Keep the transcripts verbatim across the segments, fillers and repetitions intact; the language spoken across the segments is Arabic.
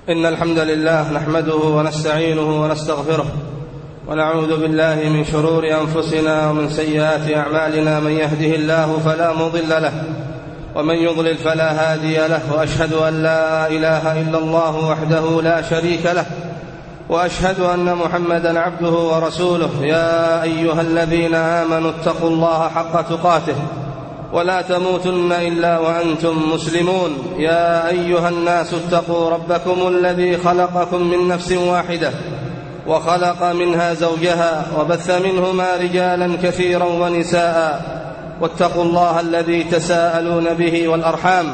إن الحمد لله نحمده ونستعينه ونستغفره ونعوذ بالله من شرور أنفسنا ومن سيئات أعمالنا. من يهده الله فلا مضل له ومن يضلل فلا هادي له، وأشهد أن لا إله إلا الله وحده لا شريك له، وأشهد أن محمدا عبده ورسوله. يا أيها الذين آمنوا اتقوا الله حق تقاته ولا تموتن إلا وأنتم مسلمون. يا أيها الناس اتقوا ربكم الذي خلقكم من نفس واحدة وخلق منها زوجها وبث منهما رجالا كثيرا ونساء، واتقوا الله الذي تساءلون به والأرحام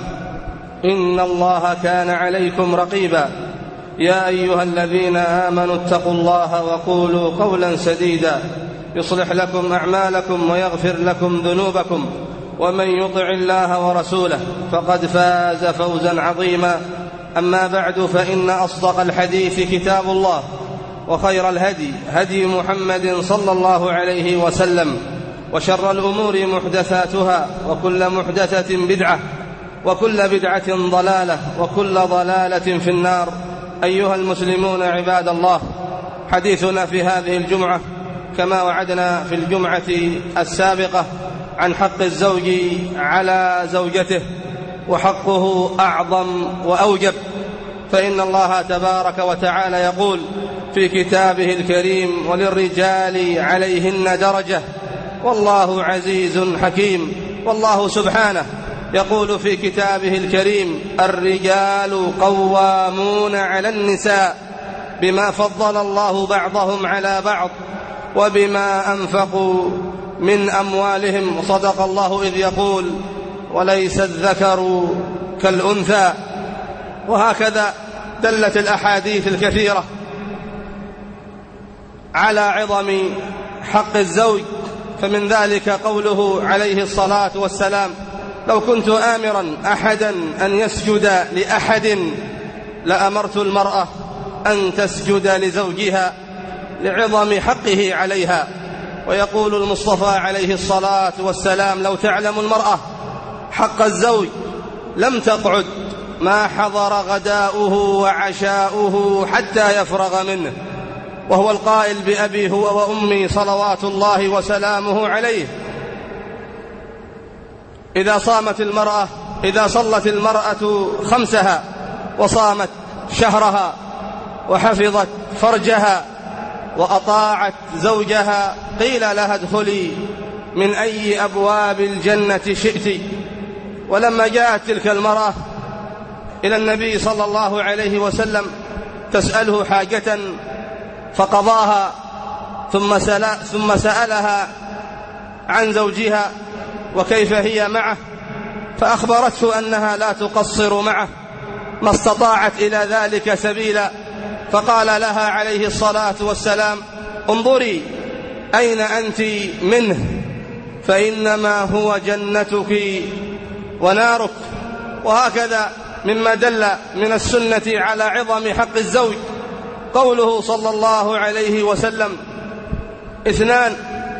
إن الله كان عليكم رقيبا. يا أيها الذين آمنوا اتقوا الله وقولوا قولا سديدا يصلح لكم أعمالكم ويغفر لكم ذنوبكم، ومن يطع الله ورسوله فقد فاز فوزا عظيما. أما بعد، فإن أصدق الحديث كتاب الله، وخير الهدي هدي محمد صلى الله عليه وسلم، وشر الأمور محدثاتها، وكل محدثة بدعة، وكل بدعة ضلالة، وكل ضلالة في النار. أيها المسلمون عباد الله، حديثنا في هذه الجمعة كما وعدنا في الجمعة السابقة عن حق الزوج على زوجته، وحقه أعظم وأوجب، فإن الله تبارك وتعالى يقول في كتابه الكريم: وللرجال عليهن درجة والله عزيز حكيم. والله سبحانه يقول في كتابه الكريم: الرجال قوامون على النساء بما فضل الله بعضهم على بعض وبما أنفقوا من أموالهم. وصدق الله إذ يقول: وليس الذكر كالأنثى. وهكذا دلت الأحاديث الكثيرة على عظم حق الزوج، فمن ذلك قوله عليه الصلاة والسلام: لو كنت آمرا أحدا أن يسجد لأحد لأمرت المرأة أن تسجد لزوجها لعظم حقه عليها. ويقول المصطفى عليه الصلاة والسلام: لو تعلم المرأة حق الزوج لم تقعد ما حضر غداؤه وعشاؤه حتى يفرغ منه. وهو القائل بأبي هو وأمي صلوات الله وسلامه عليه: إذا صامت المرأة إذا صلت المرأة خمسها وصامت شهرها وحفظت فرجها وأطاعت زوجها قيل لها: ادخلي من أي أبواب الجنة شئت. ولما جاءت تلك المرأة إلى النبي صلى الله عليه وسلم تسأله حاجة فقضاها، ثم, ثم سألها عن زوجها وكيف هي معه، فأخبرته أنها لا تقصر معه ما استطاعت إلى ذلك سبيلا. فقال لها عليه الصلاة والسلام: انظري أين أنت منه، فإنما هو جنتك ونارك. وهكذا مما دل من السنة على عظم حق الزوج قوله صلى الله عليه وسلم: اثنان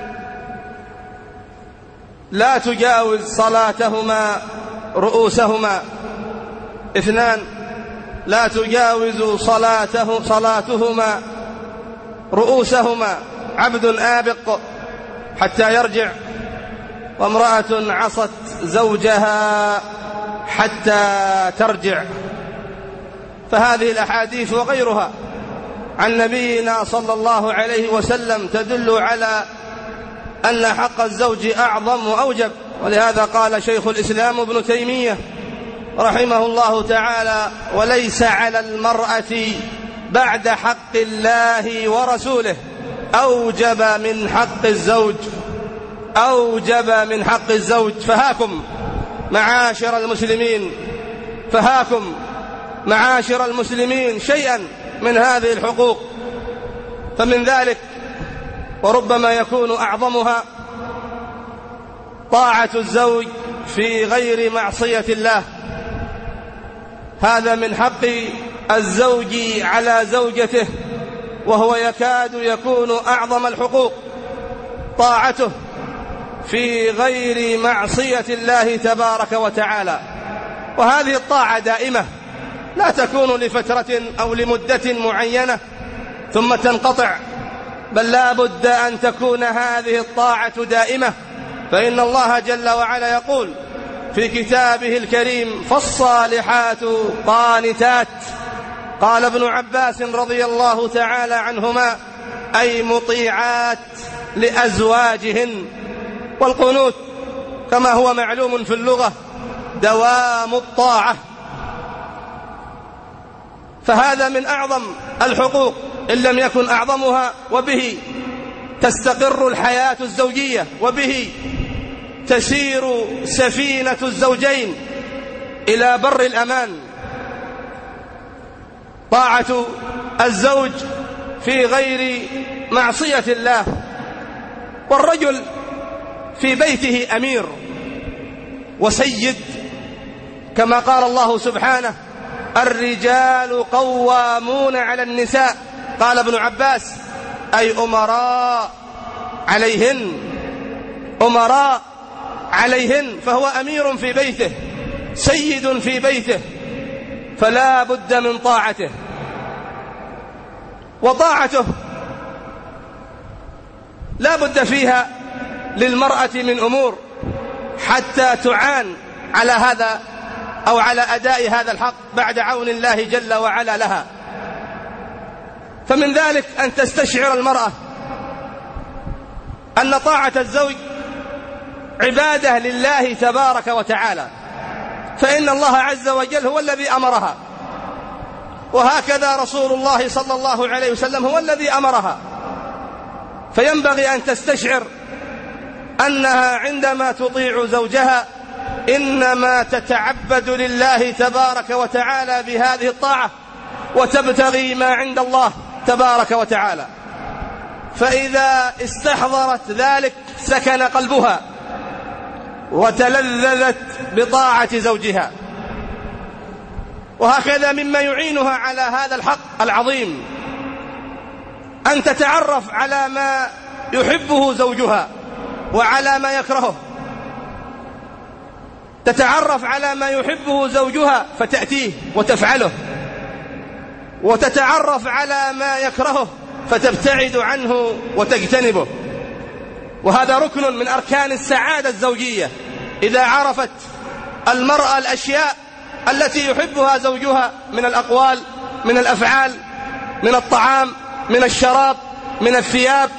لا تجاوز صلاتهما رؤوسهما اثنان لا تجاوز صلاته صلاتهما رؤوسهما عبد آبق حتى يرجع، وامرأة عصت زوجها حتى ترجع. فهذه الأحاديث وغيرها عن نبينا صلى الله عليه وسلم تدل على أن حق الزوج أعظم وأوجب. ولهذا قال شيخ الإسلام ابن تيمية رحمه الله تعالى: وليس على المرأة بعد حق الله ورسوله أوجب من حق الزوج أوجب من حق الزوج. فهاكم معاشر المسلمين فهاكم معاشر المسلمين شيئا من هذه الحقوق، فمن ذلك وربما يكون أعظمها طاعة الزوج في غير معصية الله. هذا من حق الزوج على زوجته، وهو يكاد يكون أعظم الحقوق، طاعته في غير معصية الله تبارك وتعالى. وهذه الطاعة دائمة لا تكون لفترة أو لمدة معينة ثم تنقطع، بل لا بد أن تكون هذه الطاعة دائمة. فإن الله جل وعلا يقول في كتابه الكريم: فالصالحات قانتات. قال ابن عباس رضي الله تعالى عنهما: أي مطيعات لأزواجهن. والقنوت كما هو معلوم في اللغة دوام الطاعة، فهذا من أعظم الحقوق إن لم يكن أعظمها، وبه تستقر الحياة الزوجية، وبه تسير سفينة الزوجين إلى بر الأمان. طاعة الزوج في غير معصية الله. والرجل في بيته أمير وسيد، كما قال الله سبحانه: الرجال قوامون على النساء. قال ابن عباس: أي أمراء عليهن، أمراء عليهن، فهو أمير في بيته، سيد في بيته، فلا بد من طاعته. وطاعته لا بد فيها للمرأة من أمور حتى تعان على هذا أو على أداء هذا الحق بعد عون الله جل وعلا لها. فمن ذلك أن تستشعر المرأة أن طاعة الزوج عبادة لله تبارك وتعالى، فإن الله عز وجل هو الذي أمرها، وهكذا رسول الله صلى الله عليه وسلم هو الذي أمرها. فينبغي أن تستشعر أنها عندما تطيع زوجها إنما تتعبد لله تبارك وتعالى بهذه الطاعة، وتبتغي ما عند الله تبارك وتعالى. فإذا استحضرت ذلك سكن قلبها وتلذذت بطاعة زوجها. وهكذا مما يعينها على هذا الحق العظيم أن تتعرف على ما يحبه زوجها وعلى ما يكرهه. تتعرف على ما يحبه زوجها فتأتيه وتفعله، وتتعرف على ما يكرهه فتبتعد عنه وتجتنبه. وهذا ركن من أركان السعادة الزوجية. إذا عرفت المرأة الأشياء التي يحبها زوجها من الأقوال، من الأفعال، من الطعام، من الشراب، من الثياب،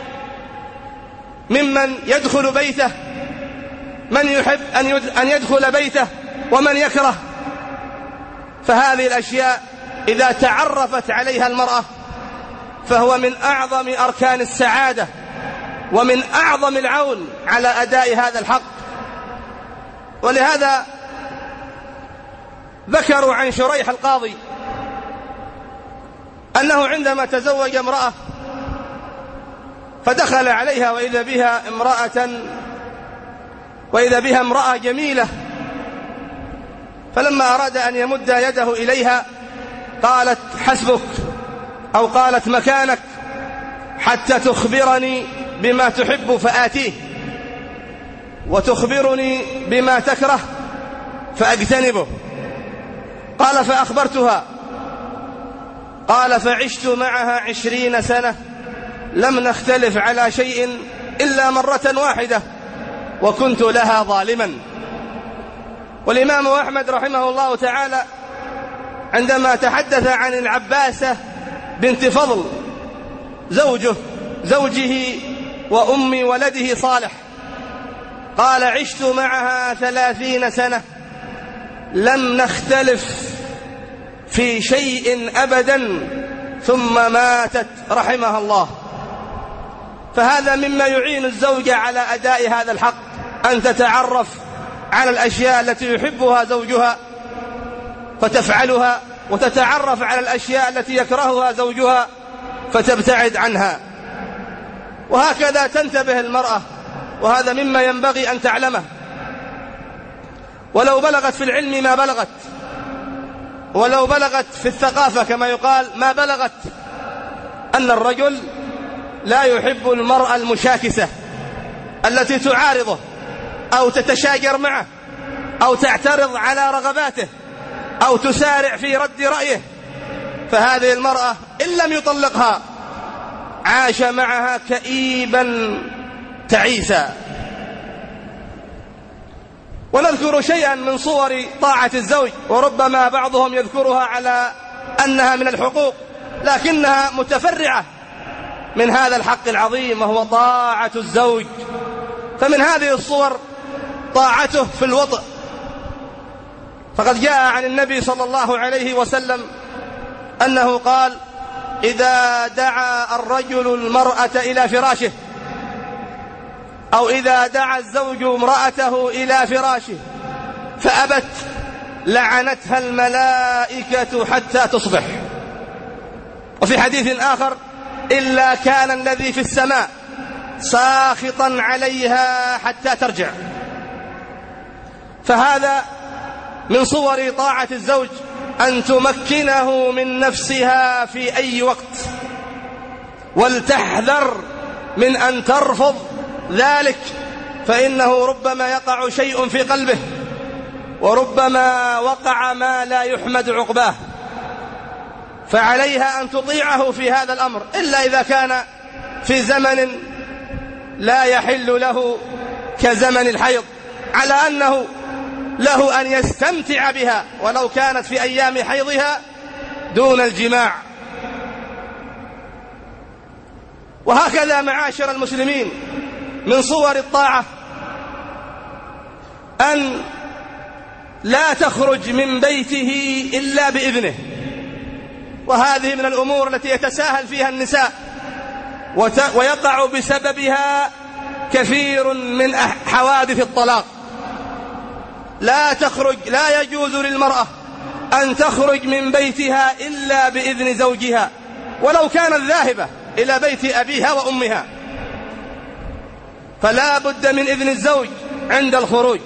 ممن يدخل بيته، من يحب أن يدخل بيته ومن يكره، فهذه الأشياء إذا تعرفت عليها المرأة فهو من أعظم أركان السعادة ومن أعظم العون على أداء هذا الحق. ولهذا ذكروا عن شريح القاضي أنه عندما تزوج امرأة فدخل عليها وإذا بها امرأة وإذا بها امرأة جميلة، فلما أراد أن يمد يده إليها قالت: حسبك، أو قالت: مكانك حتى تخبرني بما تحب فآتيه، وتخبرني بما تكره فأجتنبه. قال: فأخبرتها. قال: فعشت معها عشرين سنة لم نختلف على شيء إلا مرة واحدة وكنت لها ظالما. والإمام أحمد رحمه الله تعالى عندما تحدث عن العباسة بنت فضل زوجه زوجه وأم ولده صالح قال: عشت معها ثلاثين سنة لم نختلف في شيء أبدا ثم ماتت رحمها الله. فهذا مما يعين الزوجة على أداء هذا الحق، أن تتعرف على الأشياء التي يحبها زوجها فتفعلها، وتتعرف على الأشياء التي يكرهها زوجها فتبتعد عنها. وهكذا تنتبه المرأة، وهذا مما ينبغي أن تعلمه. ولو بلغت في العلم ما بلغت، ولو بلغت في الثقافة كما يقال ما بلغت، أن الرجل لا يحب المرأة المشاكسة التي تعارضه أو تتشاجر معه أو تعترض على رغباته، أو تسارع في رد رأيه، فهذه المرأة إن لم يطلقها عاش معها كئيبا تعيسا. ونذكر شيئا من صور طاعة الزوج، وربما بعضهم يذكرها على أنها من الحقوق، لكنها متفرعة من هذا الحق العظيم وهو طاعة الزوج. فمن هذه الصور طاعته في الوطء، فقد جاء عن النبي صلى الله عليه وسلم أنه قال: إذا دعا الرجل المرأة إلى فراشه، أو إذا دعا الزوج امرأته إلى فراشه فأبت لعنتها الملائكة حتى تصبح. وفي حديث آخر: إلا كان الذي في السماء ساخطا عليها حتى ترجع. فهذا من صور طاعة الزوج، أن تمكنه من نفسها في أي وقت، ولتحذر من أن ترفض ذلك، فإنه ربما يقع شيء في قلبه، وربما وقع ما لا يحمد عقباه. فعليها أن تطيعه في هذا الأمر، إلا إذا كان في زمن لا يحل له كزمن الحيض، على أنه له أن يستمتع بها ولو كانت في أيام حيضها دون الجماع. وهكذا معاشر المسلمين من صور الطاعة أن لا تخرج من بيته إلا بإذنه، وهذه من الأمور التي يتساهل فيها النساء ويقع بسببها كثير من حوادث الطلاق. لا تخرج، لا يجوز للمرأة أن تخرج من بيتها إلا بإذن زوجها، ولو كانت ذاهبة إلى بيت أبيها وأمها، فلا بد من إذن الزوج عند الخروج.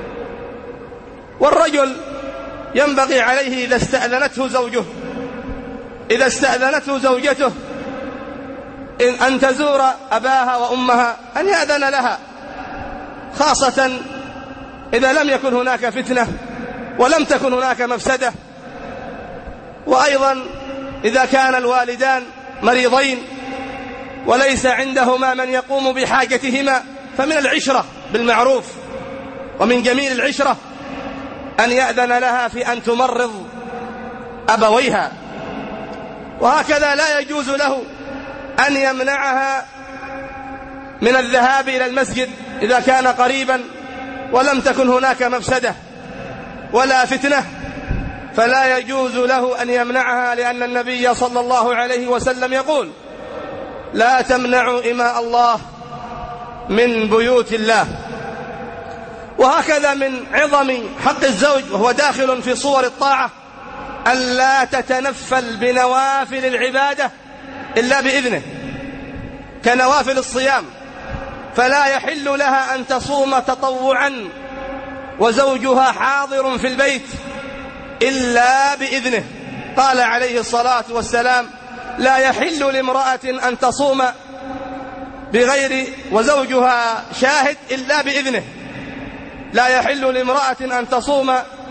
والرجل ينبغي عليه إذا استأذنته زوجه إذا استأذنته زوجته أن تزور أباها وأمها أن يأذن لها، خاصة إذا لم يكن هناك فتنة ولم تكن هناك مفسدة. وأيضا إذا كان الوالدان مريضين وليس عندهما من يقوم بحاجتهما، فمن العشرة بالمعروف ومن جميل العشرة أن يأذن لها في أن تمرض أبويها. وهكذا لا يجوز له أن يمنعها من الذهاب إلى المسجد إذا كان قريبا ولم تكن هناك مفسدة ولا فتنة، فلا يجوز له أن يمنعها، لأن النبي صلى الله عليه وسلم يقول: لا تمنعوا إماء الله من بيوت الله. وهكذا من عظم حق الزوج وهو داخل في صور الطاعة أن لا تتنفل بنوافل العبادة إلا بإذنه، كنوافل الصيام، فلا يحل لها أن تصوم تطوعا وزوجها حاضر في البيت إلا بإذنه. قال عليه الصلاة والسلام: لا يحل لامرأة أن تصوم بغير وزوجها شاهد إلا بإذنه. لا يحل لامرأة أن تصوم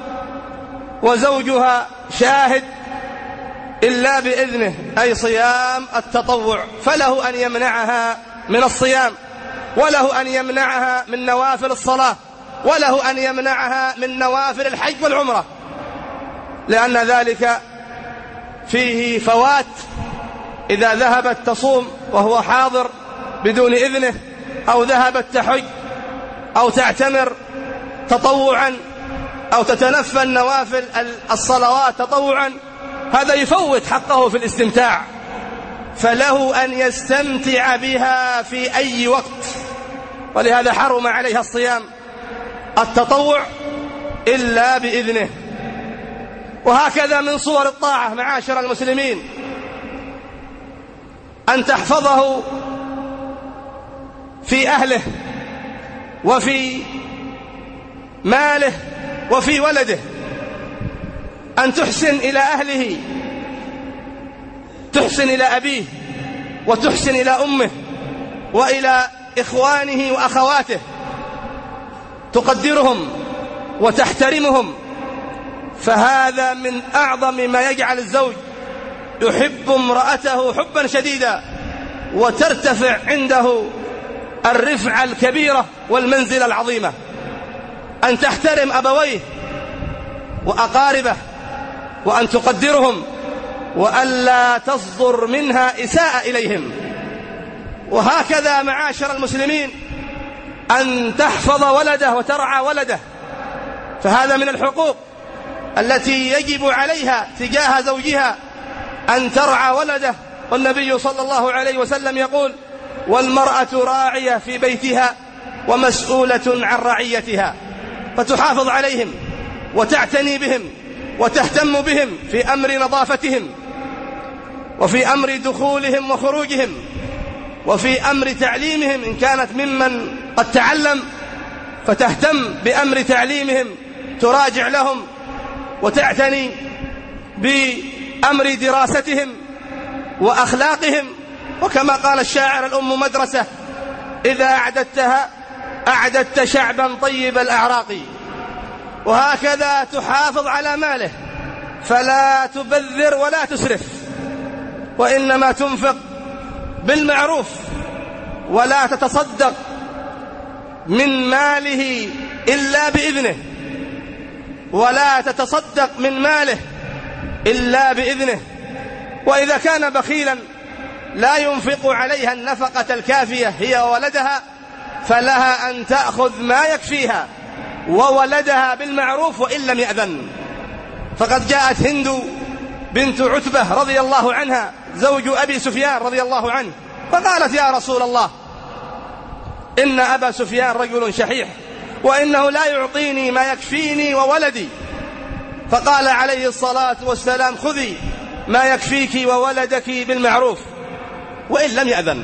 وزوجها شاهد إلا بإذنه، أي صيام التطوع، فله أن يمنعها من الصيام، وله أن يمنعها من نوافل الصلاة، وله أن يمنعها من نوافل الحج والعمرة، لأن ذلك فيه فوات إذا ذهبت تصوم وهو حاضر بدون إذنه، أو ذهبت تحج أو تعتمر تطوعا أو تتنفل نوافل الصلوات تطوعا، هذا يفوت حقه في الاستمتاع، فله أن يستمتع بها في أي وقت. ولهذا حرم عليها الصيام التطوع إلا بإذنه. وهكذا من صور الطاعة معاشر المسلمين أن تحفظه في أهله وفي ماله وفي ولده، أن تحسن إلى أهله، تحسن إلى أبيه وتحسن إلى أمه وإلى إخوانه وأخواته، تقدرهم وتحترمهم، فهذا من أعظم ما يجعل الزوج يحب امرأته حبا شديدا، وترتفع عنده الرفعة الكبيرة والمنزلة العظيمة، أن تحترم أبويه وأقاربه، وأن تقدرهم، وألا تصدر منها إساءة إليهم. وهكذا معاشر المسلمين أن تحفظ ولده وترعى ولده، فهذا من الحقوق التي يجب عليها تجاه زوجها أن ترعى ولده. والنبي صلى الله عليه وسلم يقول: والمرأة راعية في بيتها ومسؤولة عن رعيتها، فتحافظ عليهم وتعتني بهم وتهتم بهم في أمر نظافتهم، وفي أمر دخولهم وخروجهم، وفي أمر تعليمهم إن كانت ممن قد تعلم، فتهتم بأمر تعليمهم، تراجع لهم وتعتني بأمر دراستهم وأخلاقهم. وكما قال الشاعر: الأم مدرسة إذا أعددتها أعددت شعبا طيب الأعراق. وهكذا تحافظ على ماله، فلا تبذر ولا تسرف، وإنما تنفق بالمعروف، ولا تتصدق من ماله إلا بإذنه، ولا تتصدق من ماله إلا بإذنه. وإذا كان بخيلا لا ينفق عليها النفقة الكافية هي وولدها، فلها أن تأخذ ما يكفيها وولدها بالمعروف وإن لم يأذن. فقد جاءت هند بنت عتبة رضي الله عنها زوج أبي سفيان رضي الله عنه، فقالت: يا رسول الله، إن أبا سفيان رجل شحيح، وإنه لا يعطيني ما يكفيني وولدي. فقال عليه الصلاة والسلام: خذي ما يكفيك وولدك بالمعروف وإن لم يأذن.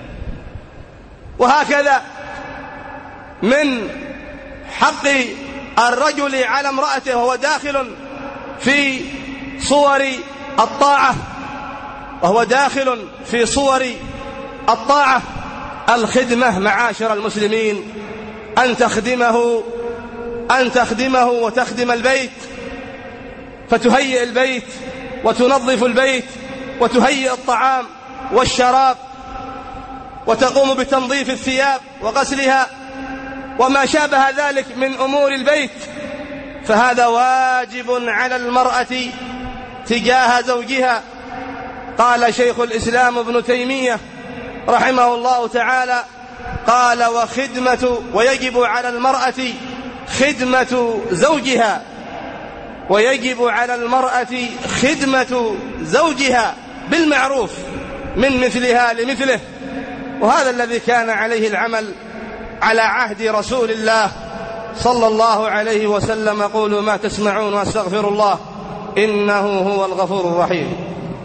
وهكذا من حق الرجل على امرأته وهو داخل في صور الطاعة وهو داخل في صور الطاعة الخدمة معاشر المسلمين، أن تخدمه أن تخدمه وتخدم البيت، فتهيئ البيت وتنظف البيت وتهيئ الطعام والشراب، وتقوم بتنظيف الثياب وغسلها وما شابه ذلك من أمور البيت. فهذا واجب على المرأة تجاه زوجها. قال شيخ الإسلام ابن تيمية رحمه الله تعالى: قال: وخدمة ويجب على المرأة خدمة زوجها ويجب على المرأة خدمة زوجها بالمعروف من مثلها لمثله. وهذا الذي كان عليه العمل على عهد رسول الله صلى الله عليه وسلم. قولوا ما تسمعون واستغفر الله إنه هو الغفور الرحيم.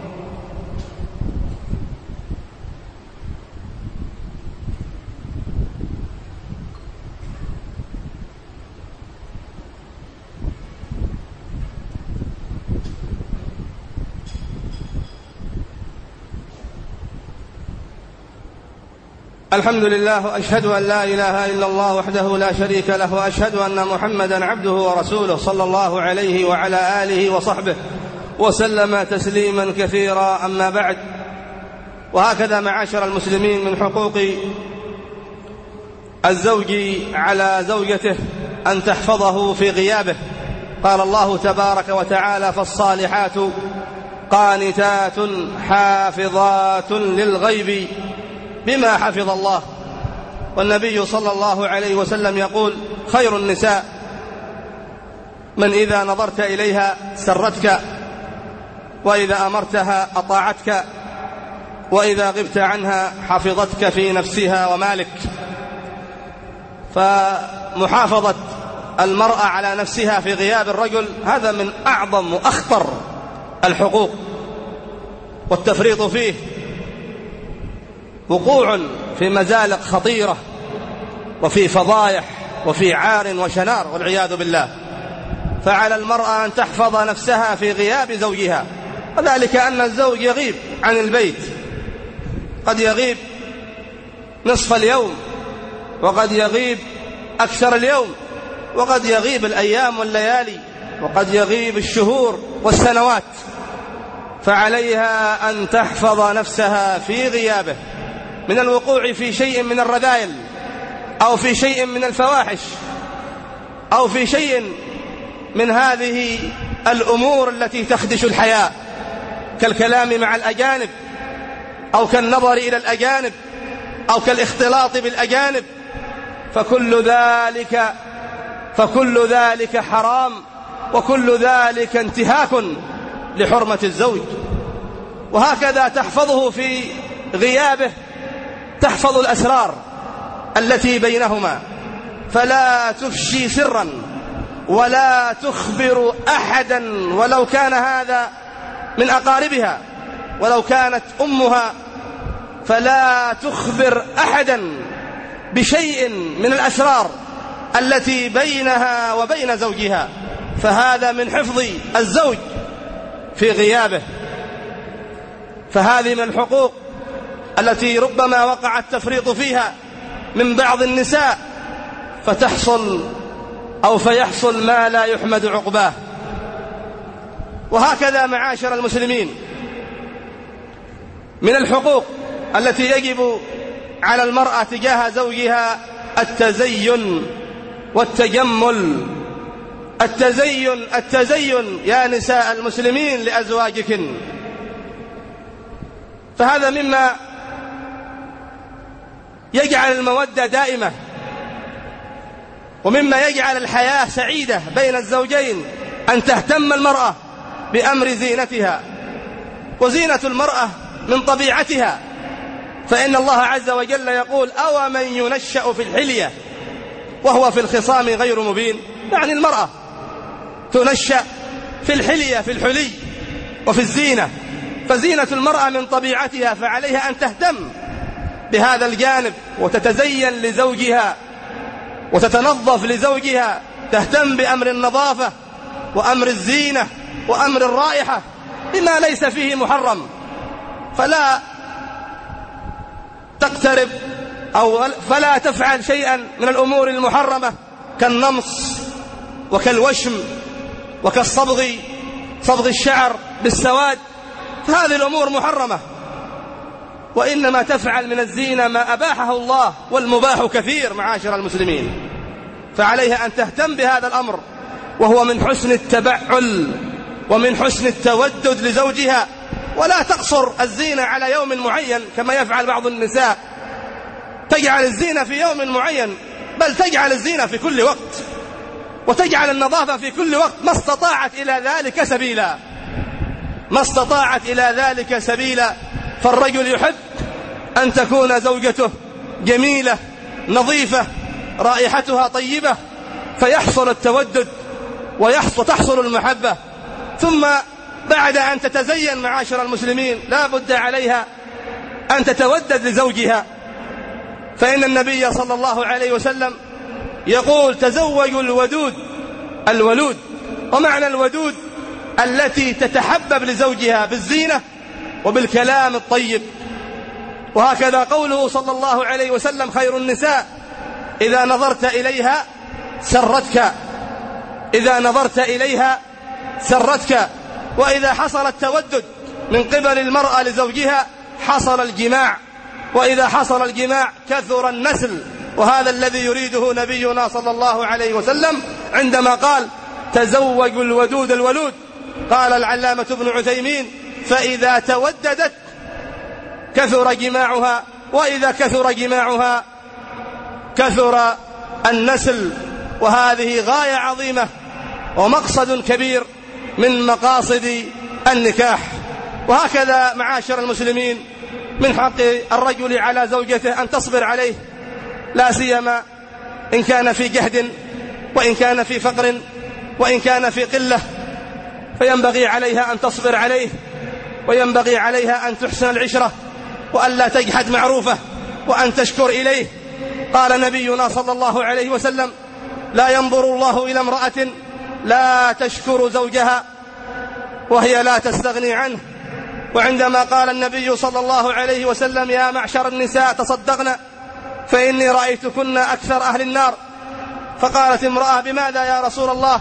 الحمد لله، أشهد أن لا إله إلا الله وحده لا شريك له، وأشهد أن محمدا عبده ورسوله صلى الله عليه وعلى آله وصحبه وسلم تسليما كثيرا. أما بعد، وهكذا معاشر المسلمين من حقوق الزوج على زوجته أن تحفظه في غيابه. قال الله تبارك وتعالى: فالصالحات قانتات حافظات للغيب بما حفظ الله. والنبي صلى الله عليه وسلم يقول: خير النساء من إذا نظرت إليها سرتك، وإذا أمرتها أطاعتك، وإذا غبت عنها حفظتك في نفسها ومالك. فمحافظة المرأة على نفسها في غياب الرجل هذا من أعظم وأخطر الحقوق، والتفريط فيه وقوع في مزالق خطيرة وفي فضايح وفي عار وشنار والعياذ بالله. فعلى المرأة أن تحفظ نفسها في غياب زوجها، وذلك أن الزوج يغيب عن البيت، قد يغيب نصف اليوم، وقد يغيب أكثر اليوم، وقد يغيب الأيام والليالي وقد يغيب الشهور والسنوات، فعليها أن تحفظ نفسها في غيابه من الوقوع في شيء من الرذائل أو في شيء من الفواحش أو في شيء من هذه الأمور التي تخدش الحياء، كالكلام مع الأجانب أو كالنظر إلى الأجانب أو كالاختلاط بالأجانب، فكل ذلك فكل ذلك حرام، وكل ذلك انتهاك لحرمة الزوج. وهكذا تحفظه في غيابه، تحفظ الأسرار التي بينهما، فلا تفشي سرا ولا تخبر أحدا، ولو كان هذا من أقاربها، ولو كانت أمها، فلا تخبر أحدا بشيء من الأسرار التي بينها وبين زوجها، فهذا من حفظ الزوج في غيابه. فهذه من الحقوق التي ربما وقع التفريط فيها من بعض النساء، فتحصل أو فيحصل ما لا يحمد عقباه. وهكذا معاشر المسلمين، من الحقوق التي يجب على المرأة تجاه زوجها التزين والتجمل. التزين التزين يا نساء المسلمين لأزواجكن، فهذا مما يجعل المودة دائمة، ومما يجعل الحياة سعيدة بين الزوجين، أن تهتم المرأة بأمر زينتها. وزينة المرأة من طبيعتها، فإن الله عز وجل يقول: أو من ينشأ في الحلية وهو في الخصام غير مبين. يعني المرأة تنشأ في الحلية، في الحلي وفي الزينة، فزينة المرأة من طبيعتها، فعليها أن تهتم بهذا الجانب وتتزين لزوجها وتتنظف لزوجها، تهتم بأمر النظافة وأمر الزينة وأمر الرائحة بما ليس فيه محرم، فلا تقترب أو فلا تفعل شيئا من الأمور المحرمة كالنمص وكالوشم وكالصبغ، صبغ الشعر بالسواد، فهذه الأمور محرمة. وإنما تفعل من الزينة ما أباحه الله، والمباح كثير معاشر المسلمين، فعليها أن تهتم بهذا الأمر، وهو من حسن التبعل ومن حسن التودد لزوجها. ولا تقصر الزينة على يوم معين كما يفعل بعض النساء، تجعل الزينة في يوم معين، بل تجعل الزينة في كل وقت، وتجعل النظافة في كل وقت، ما استطاعت إلى ذلك سبيلا ما استطاعت إلى ذلك سبيلا فالرجل يحب أن تكون زوجته جميلة نظيفة رائحتها طيبة، فيحصل التودد وتحصل المحبة. ثم بعد أن تتزين معاشر المسلمين، لا بد عليها أن تتودد لزوجها، فإن النبي صلى الله عليه وسلم يقول: تزوجوا الودود الولود. ومعنى الودود التي تتحبب لزوجها بالزينة وبالكلام الطيب. وهكذا قوله صلى الله عليه وسلم: خير النساء إذا نظرت إليها سرتك إذا نظرت إليها سرتك. وإذا حصل التودد من قبل المرأة لزوجها حصل الجماع، وإذا حصل الجماع كثر النسل، وهذا الذي يريده نبينا صلى الله عليه وسلم عندما قال: تزوجوا الودود الولود. قال العلامة ابن عثيمين: فإذا توددت كثر جماعها، وإذا كثر جماعها كثر النسل. وهذه غاية عظيمة ومقصد كبير من مقاصد النكاح. وهكذا معاشر المسلمين، من حق الرجل على زوجته أن تصبر عليه، لا سيما إن كان في جهد، وإن كان في فقر، وإن كان في قلة، فينبغي عليها أن تصبر عليه، وينبغي عليها أن تحسن العشرة، وأن لا تجحد معروفه، وأن تشكر إليه. قال نبينا صلى الله عليه وسلم: لا ينظر الله إلى امرأة لا تشكر زوجها وهي لا تستغني عنه. وعندما قال النبي صلى الله عليه وسلم: يا معشر النساء تصدقن فإني رأيتكن أكثر أهل النار، فقالت امرأة: بماذا يا رسول الله؟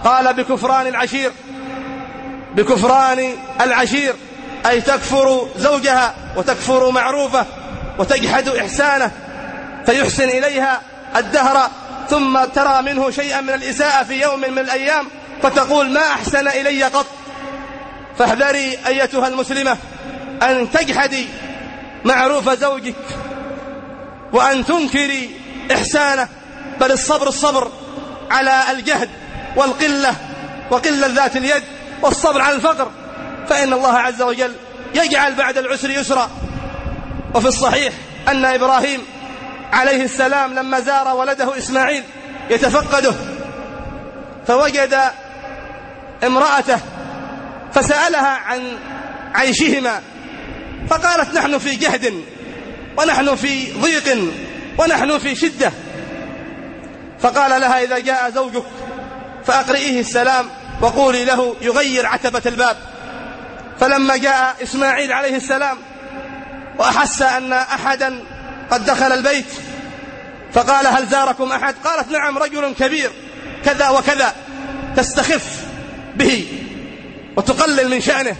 قال بكفران العشير، بكفران العشير أي تكفر زوجها وتكفر معروفه وتجحد إحسانه، فيحسن إليها الدهر ثم ترى منه شيئا من الإساءة في يوم من الأيام فتقول ما أحسن إلي قط. فاحذري أيتها المسلمة أن تجحدي معروف زوجك وأن تنكري إحسانه، بل الصبر الصبر على الجهد والقلة وقلة ذات اليد والصبر على الفقر، فإن الله عز وجل يجعل بعد العسر يسرا. وفي الصحيح أن إبراهيم عليه السلام لما زار ولده إسماعيل يتفقده فوجد امرأته فسألها عن عيشهما فقالت نحن في جهد ونحن في ضيق ونحن في شدة. فقال لها إذا جاء زوجك فأقرئيه السلام وقولي له يغير عتبة الباب. فلما جاء إسماعيل عليه السلام وأحس أن أحدا قد دخل البيت فقال هل زاركم أحد؟ قالت نعم رجل كبير كذا وكذا، تستخف به وتقلل من شأنه.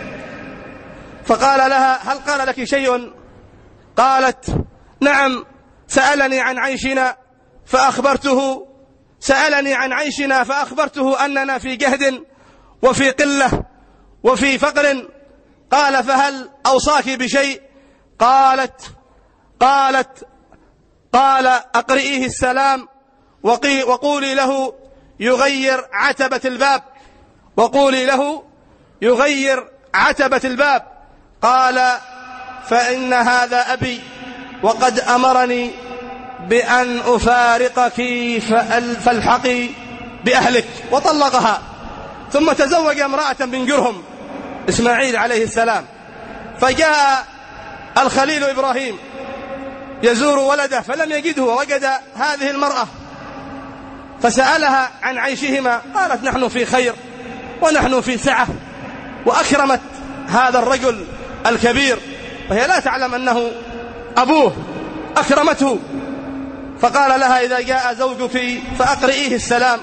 فقال لها هل قال لك شيء؟ قالت نعم سألني عن عيشنا فأخبرته سألني عن عيشنا فأخبرته أننا في جهد وفي قلة وفي فقر. قال فهل أوصاك بشيء؟ قالت قالت قال أقرئيه السلام وقولي له يغير عتبة الباب وقولي له يغير عتبة الباب. قال فإن هذا أبي وقد أمرني بأن أفارقك فالحقي بأهلك، وطلقها. ثم تزوج امرأة من جرهم إسماعيل عليه السلام، فجاء الخليل إبراهيم يزور ولده فلم يجده ووجد هذه المرأة فسألها عن عيشهما، قالت نحن في خير ونحن في سعة، وأكرمت هذا الرجل الكبير وهي لا تعلم أنه أبوه، أكرمته. فقال لها إذا جاء زوجك فأقرئيه السلام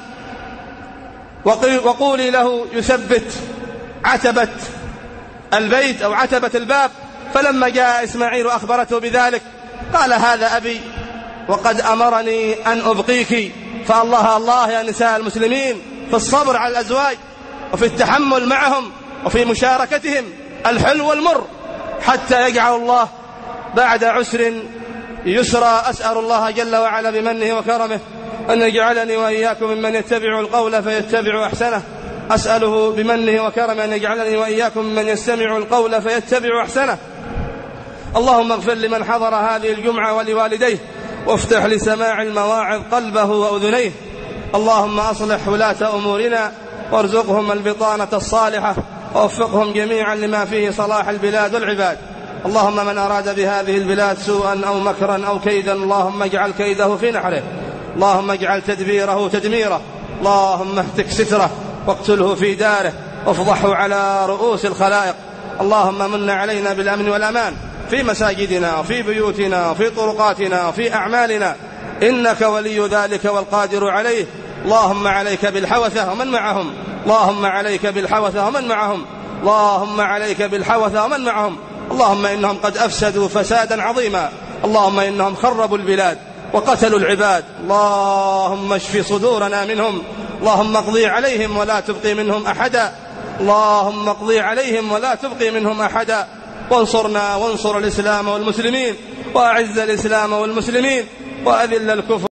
وقولي له يثبت عتبة البيت أو عتبة الباب. فلما جاء إسماعيل أخبرته بذلك قال هذا أبي وقد أمرني أن أبقيك. فالله الله يا نساء المسلمين في الصبر على الأزواج وفي التحمل معهم وفي مشاركتهم الحلو والمر حتى يجعل الله بعد عسر يسرا. أسأل الله جل وعلا بمنه وكرمه أن يجعلني وإياكم ممن يتبع القول فيتبع أحسنه. أسأله بمنه وكرمه أن يجعلني وإياكم ممن يستمع القول فيتبع أحسنه. اللهم اغفر لمن حضر هذه الجمعة ولوالديه وافتح لسماع المواعظ قلبه وأذنيه. اللهم أصلح ولاة أمورنا وارزقهم البطانة الصالحة ووفقهم جميعا لما فيه صلاح البلاد والعباد. اللهم من أراد بهذه البلاد سوءا أو مكرا أو كيدا اللهم اجعل كيده في نحره، اللهم اجعل تدبيره تدميره، اللهم اهتك ستره واقتله في داره وافضحه على رؤوس الخلائق. اللهم من علينا بالأمن والأمان في مساجدنا وفي بيوتنا وفي طرقاتنا وفي أعمالنا إنك ولي ذلك والقادر عليه. اللهم عليك بالحوثة ومن معهم، اللهم عليك بالحوثة ومن معهم، اللهم عليك بالحوثة ومن معهم. اللهم إنهم قد أفسدوا فسادا عظيما، اللهم إنهم خربوا البلاد وقتلوا العباد. اللهم اشف صدورنا منهم، اللهم اقضي عليهم ولا تبقي منهم أحدا، اللهم اقضي عليهم ولا تبقي منهم أحدا. وانصرنا وانصر الإسلام والمسلمين، وأعز الإسلام والمسلمين، وأذل الكفر.